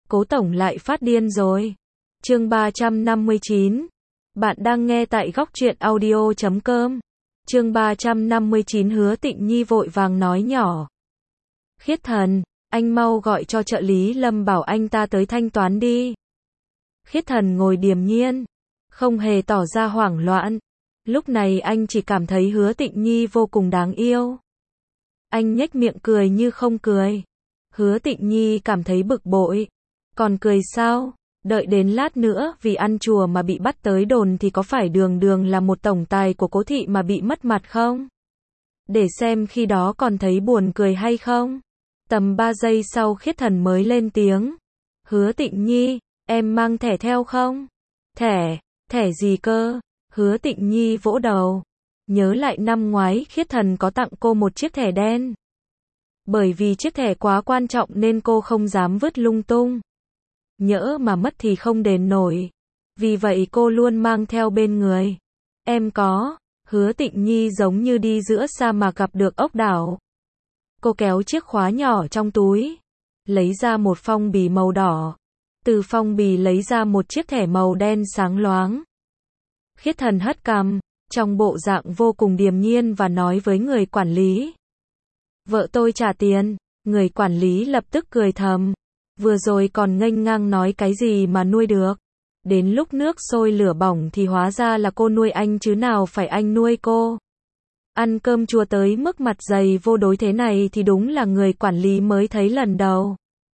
Cố tổng lại phát điên rồi. Chương 359. Bạn đang nghe tại góc truyện audio.com. Chương 359. Hứa Tịnh Nhi vội vàng nói nhỏ. Khiết Thần, anh mau gọi cho trợ lý Lâm bảo anh ta tới thanh toán đi. Khiết Thần ngồi điềm nhiên, không hề tỏ ra hoảng loạn. Lúc này anh chỉ cảm thấy Hứa Tịnh Nhi vô cùng đáng yêu. Anh nhếch miệng cười như không cười. Hứa Tịnh Nhi cảm thấy bực bội. Còn cười sao? Đợi đến lát nữa vì ăn chùa mà bị bắt tới đồn thì có phải đường đường là một tổng tài của Cố thị mà bị mất mặt không? Để xem khi đó còn thấy buồn cười hay không? Tầm 3 giây sau Khiết Thần mới lên tiếng. Hứa Tịnh Nhi, em mang thẻ theo không? Thẻ gì cơ? Hứa Tịnh Nhi vỗ đầu. Nhớ lại năm ngoái Khiết Thần có tặng cô một chiếc thẻ đen. Bởi vì chiếc thẻ quá quan trọng nên cô không dám vứt lung tung. Nhỡ mà mất thì không đền nổi. Vì vậy cô luôn mang theo bên người. Em có. Hứa Tịnh Nhi giống như đi giữa sa mạc gặp được ốc đảo. Cô kéo chiếc khóa nhỏ trong túi, lấy ra một phong bì màu đỏ. Từ phong bì lấy ra một chiếc thẻ màu đen sáng loáng. Khiết Thần hất cằm, trong bộ dạng vô cùng điềm nhiên và nói với người quản lý. Vợ tôi trả tiền. Người quản lý lập tức cười thầm. Vừa rồi còn nghênh ngang nói cái gì mà nuôi được. Đến lúc nước sôi lửa bỏng thì hóa ra là cô nuôi anh chứ nào phải anh nuôi cô. Ăn cơm chùa tới mức mặt dày vô đối thế này thì đúng là người quản lý mới thấy lần đầu.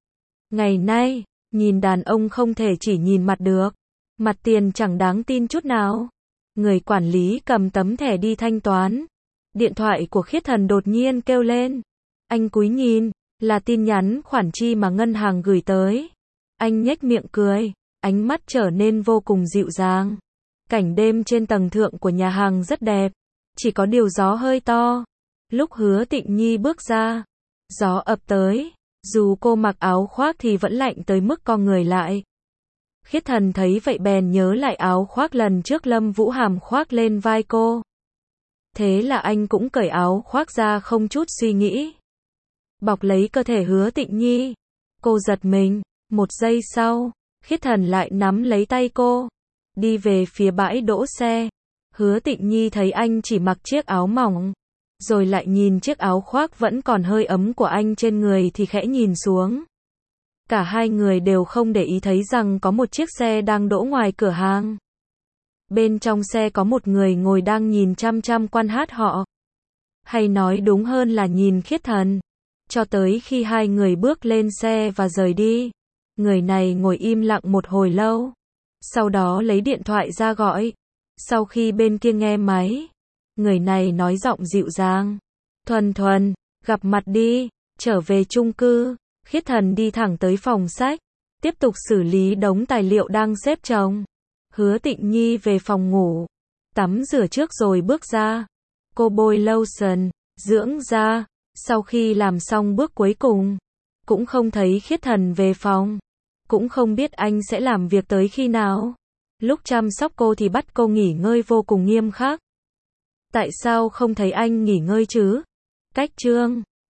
Ngày nay, nhìn đàn ông không thể chỉ nhìn mặt được. Mặt tiền chẳng đáng tin chút nào. Người quản lý cầm tấm thẻ đi thanh toán. Điện thoại của Khiết Thần đột nhiên kêu lên. Anh cúi nhìn, là tin nhắn khoản chi mà ngân hàng gửi tới. Anh nhếch miệng cười, ánh mắt trở nên vô cùng dịu dàng. Cảnh đêm trên tầng thượng của nhà hàng rất đẹp, chỉ có điều gió hơi to. Lúc Hứa Tịnh Nhi bước ra, gió ập tới, dù cô mặc áo khoác thì vẫn lạnh tới mức co người lại. Khiết Thần thấy vậy bèn nhớ lại áo khoác lần trước Lâm Vũ Hàm khoác lên vai cô. Thế là anh cũng cởi áo khoác ra không chút suy nghĩ. Bọc lấy cơ thể Hứa Tịnh Nhi. Cô giật mình, một giây sau, Khiết Thần lại nắm lấy tay cô, đi về phía bãi đỗ xe. Hứa Tịnh Nhi thấy anh chỉ mặc chiếc áo mỏng, rồi lại nhìn chiếc áo khoác vẫn còn hơi ấm của anh trên người thì khẽ nhìn xuống. Cả hai người đều không để ý thấy rằng có một chiếc xe đang đỗ ngoài cửa hàng. Bên trong xe có một người ngồi đang nhìn chăm chăm quan sát họ. Hay nói đúng hơn là nhìn Khiết Thần. Cho tới khi hai người bước lên xe và rời đi. Người này ngồi im lặng một hồi lâu. Sau đó lấy điện thoại ra gọi. Sau khi bên kia nghe máy, người này nói giọng dịu dàng. Thuần Thuần, gặp mặt đi. Trở về chung cư. Khiết Thần đi thẳng tới phòng sách, tiếp tục xử lý đống tài liệu đang xếp chồng. Hứa Tịnh Nhi về phòng ngủ, tắm rửa trước rồi bước ra. Cô bôi lotion, dưỡng da. Sau khi làm xong bước cuối cùng, cũng không thấy Khiết Thần về phòng. Cũng không biết anh sẽ làm việc tới khi nào. Lúc chăm sóc cô thì bắt cô nghỉ ngơi vô cùng nghiêm khắc. Tại sao không thấy anh nghỉ ngơi chứ? Cách chương